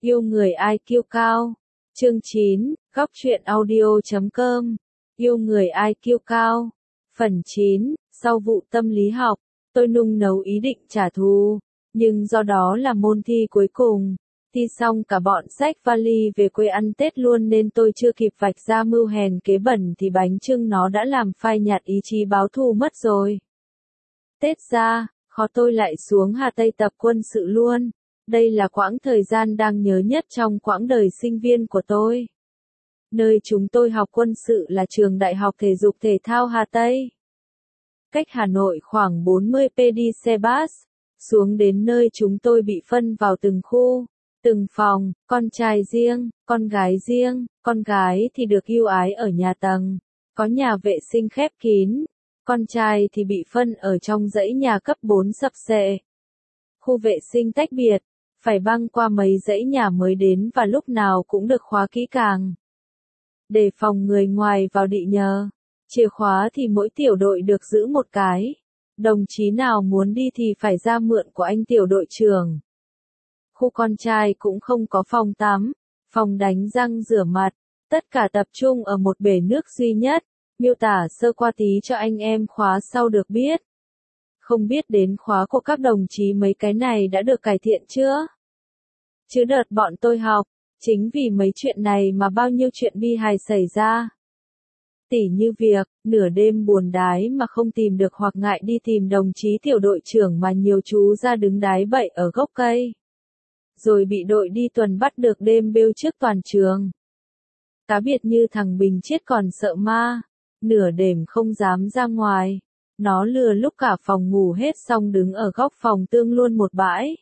Yêu người IQ cao. Chương 9, góc truyện audio.com. Yêu người IQ cao. Phần 9, sau vụ tâm lý học, tôi nung nấu ý định trả thù, nhưng do đó là môn thi cuối cùng. Thi xong cả bọn xách vali về quê ăn Tết luôn nên tôi chưa kịp vạch ra mưu hèn kế bẩn thì bánh chưng nó đã làm phai nhạt ý chí báo thù mất rồi. Tết ra, khó tôi lại xuống Hà Tây tập quân sự luôn. Đây là quãng thời gian đang nhớ nhất trong quãng đời sinh viên của tôi. Nơi chúng tôi học quân sự là trường Đại học Thể dục Thể thao Hà Tây. Cách Hà Nội khoảng 40 p đi xe bus. Xuống đến nơi chúng tôi bị phân vào từng khu, từng phòng, con trai riêng, con gái thì được ưu ái ở nhà tầng, có nhà vệ sinh khép kín, con trai thì bị phân ở trong dãy nhà cấp 4 sập xệ. Khu vệ sinh tách biệt, phải băng qua mấy dãy nhà mới đến và lúc nào cũng được khóa kỹ càng. Để phòng người ngoài vào đị nhờ, chìa khóa thì mỗi tiểu đội được giữ một cái. Đồng chí nào muốn đi thì phải ra mượn của anh tiểu đội trưởng. Khu con trai cũng không có phòng tắm, phòng đánh răng rửa mặt, tất cả tập trung ở một bể nước duy nhất, miêu tả sơ qua tí cho anh em khóa sau được biết. Không biết đến khóa của các đồng chí mấy cái này đã được cải thiện chưa? Chứ đợt bọn tôi học, chính vì mấy chuyện này mà bao nhiêu chuyện bi hài xảy ra. Tỉ như việc, nửa đêm buồn đái mà không tìm được hoặc ngại đi tìm đồng chí tiểu đội trưởng mà nhiều chú ra đứng đái bậy ở gốc cây. Rồi bị đội đi tuần bắt được đêm bêu trước toàn trường. Cá biệt như thằng Bình Chiết còn sợ ma, nửa đêm không dám ra ngoài. Nó lừa lúc cả phòng ngủ hết xong đứng ở góc phòng tương luôn một bãi.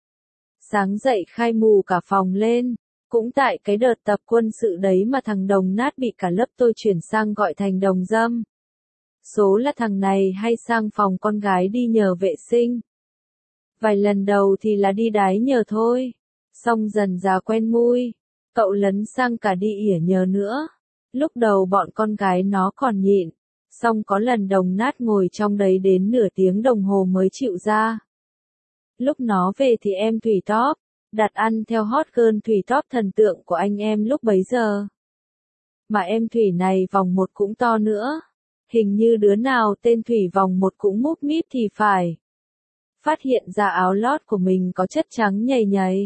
Sáng dậy khai mù cả phòng lên. Cũng tại cái đợt tập quân sự đấy mà thằng Đồng Nát bị cả lớp tôi chuyển sang gọi thành Đồng Dâm. Số là thằng này hay sang phòng con gái đi nhờ vệ sinh. Vài lần đầu thì là đi đái nhờ thôi. Xong dần dà quen mui. Cậu lấn sang cả đi ỉa nhờ nữa. Lúc đầu bọn con gái nó còn nhịn. Xong có lần Đồng Nát ngồi trong đấy đến nửa tiếng đồng hồ mới chịu ra. Lúc nó về thì em Thủy Top. Đặt ăn theo hot girl Thủy Top thần tượng của anh em lúc bấy giờ. Mà em Thủy này vòng một cũng to nữa. Hình như đứa nào tên Thủy vòng một cũng múp míp thì phải. Phát hiện ra áo lót của mình có chất trắng nhầy nhầy.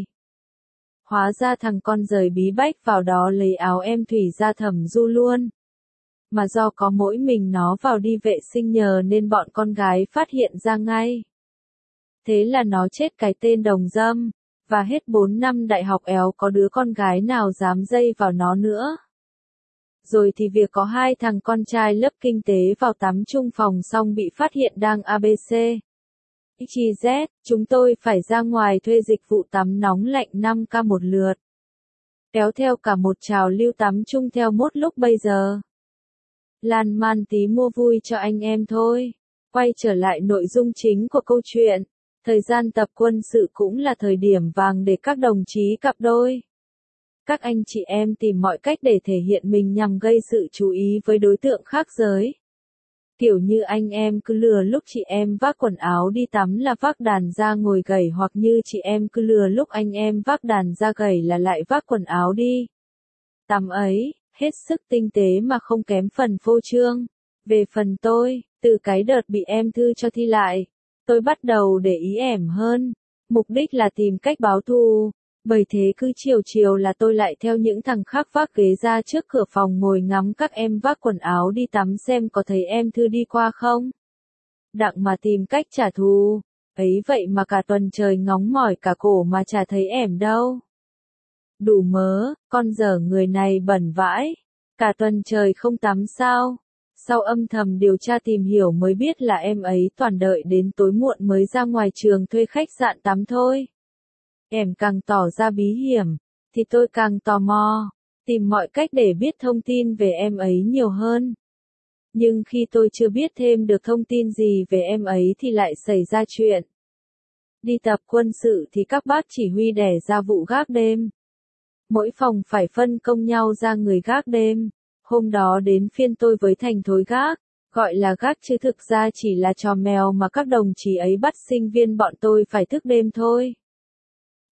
Hóa ra thằng con rời bí bách vào đó lấy áo em Thủy ra thẩm du luôn. Mà do có mỗi mình nó vào đi vệ sinh nhờ nên bọn con gái phát hiện ra ngay. Thế là nó chết cái tên Đồng Dâm. Và hết 4 năm đại học éo có đứa con gái nào dám dây vào nó nữa. Rồi thì việc có hai thằng con trai lớp kinh tế vào tắm chung phòng xong bị phát hiện đang ABC. XYZ, chúng tôi phải ra ngoài thuê dịch vụ tắm nóng lạnh 5k một lượt. Kéo theo cả một trào lưu tắm chung theo mốt lúc bây giờ. Lan man tí mua vui cho anh em thôi. Quay trở lại nội dung chính của câu chuyện. Thời gian tập quân sự cũng là thời điểm vàng để các đồng chí cặp đôi. Các anh chị em tìm mọi cách để thể hiện mình nhằm gây sự chú ý với đối tượng khác giới. Kiểu như anh em cứ lừa lúc chị em vác quần áo đi tắm là vác đàn ra ngồi gầy hoặc như chị em cứ lừa lúc anh em vác đàn ra gầy là lại vác quần áo đi. Tắm ấy, hết sức tinh tế mà không kém phần phô trương. Về phần tôi, từ cái đợt bị em Thư cho thi lại. Tôi bắt đầu để ý ẻm hơn, mục đích là tìm cách báo thù, bởi thế cứ chiều là tôi lại theo những thằng khác vác ghế ra trước cửa phòng ngồi ngắm các em vác quần áo đi tắm xem có thấy em Thư đi qua không. Đặng mà tìm cách trả thù, ấy vậy mà cả tuần trời ngóng mỏi cả cổ mà chả thấy ẻm đâu. Đủ mớ, con dở người này bẩn vãi, cả tuần trời không tắm sao? Sau âm thầm điều tra tìm hiểu mới biết là em ấy toàn đợi đến tối muộn mới ra ngoài trường thuê khách sạn tắm thôi. Em càng tỏ ra bí hiểm, thì tôi càng tò mò, tìm mọi cách để biết thông tin về em ấy nhiều hơn. Nhưng khi tôi chưa biết thêm được thông tin gì về em ấy thì lại xảy ra chuyện. Đi tập quân sự thì các bác chỉ huy đẻ ra vụ gác đêm. Mỗi phòng phải phân công nhau ra người gác đêm. Hôm đó đến phiên tôi với Thành thối gác, gọi là gác chứ thực ra chỉ là trò mèo mà các đồng chí ấy bắt sinh viên bọn tôi phải thức đêm thôi.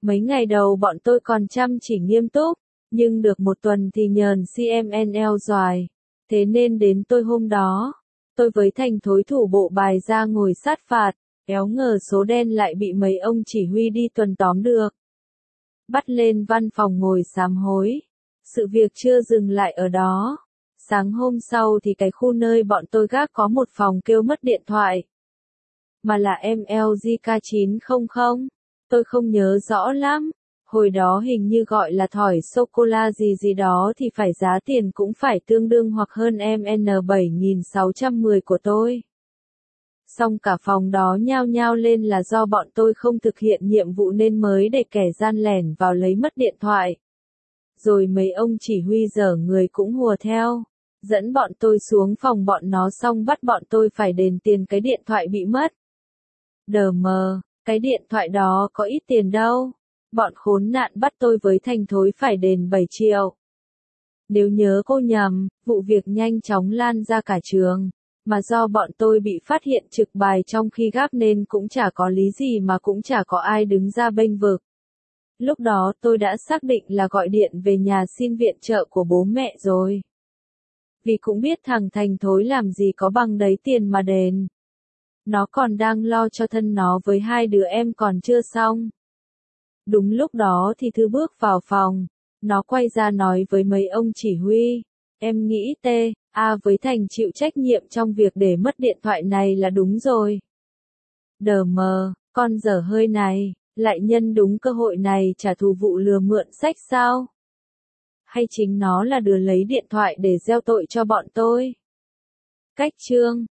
Mấy ngày đầu bọn tôi còn chăm chỉ nghiêm túc, nhưng được một tuần thì nhờn CMNL doài. Thế nên đến tôi hôm đó, tôi với Thành thối thủ bộ bài ra ngồi sát phạt, éo ngờ số đen lại bị mấy ông chỉ huy đi tuần tóm được. Bắt lên văn phòng ngồi sám hối. Sự việc chưa dừng lại ở đó. Sáng hôm sau thì cái khu nơi bọn tôi gác có một phòng kêu mất điện thoại. Mà là MLG K900. Tôi không nhớ rõ lắm. Hồi đó hình như gọi là thỏi sô-cô-la gì gì đó thì phải giá tiền cũng phải tương đương hoặc hơn MN7610 của tôi. Xong cả phòng đó nhao nhao lên là do bọn tôi không thực hiện nhiệm vụ nên mới để kẻ gian lẻn vào lấy mất điện thoại. Rồi mấy ông chỉ huy dở người cũng hùa theo. Dẫn bọn tôi xuống phòng bọn nó xong bắt bọn tôi phải đền tiền cái điện thoại bị mất. Đờ mờ, cái điện thoại đó có ít tiền đâu. Bọn khốn nạn bắt tôi với Thành thối phải đền 7 triệu. Nếu nhớ cô nhầm, vụ việc nhanh chóng lan ra cả trường. Mà do bọn tôi bị phát hiện trực bài trong khi gác nên cũng chả có lý gì mà cũng chả có ai đứng ra bênh vực. Lúc đó tôi đã xác định là gọi điện về nhà xin viện trợ của bố mẹ rồi. Vì cũng biết thằng Thành thối làm gì có bằng đấy tiền mà đền. Nó còn đang lo cho thân nó với hai đứa em còn chưa xong. Đúng lúc đó thì Thư bước vào phòng. Nó quay ra nói với mấy ông chỉ huy. Em nghĩ A với Thành chịu trách nhiệm trong việc để mất điện thoại này là đúng rồi. Đờ mờ, con dở hơi này, lại nhân đúng cơ hội này trả thù vụ lừa mượn sách sao? Hay chính nó là đứa lấy điện thoại để gieo tội cho bọn tôi? Cách chương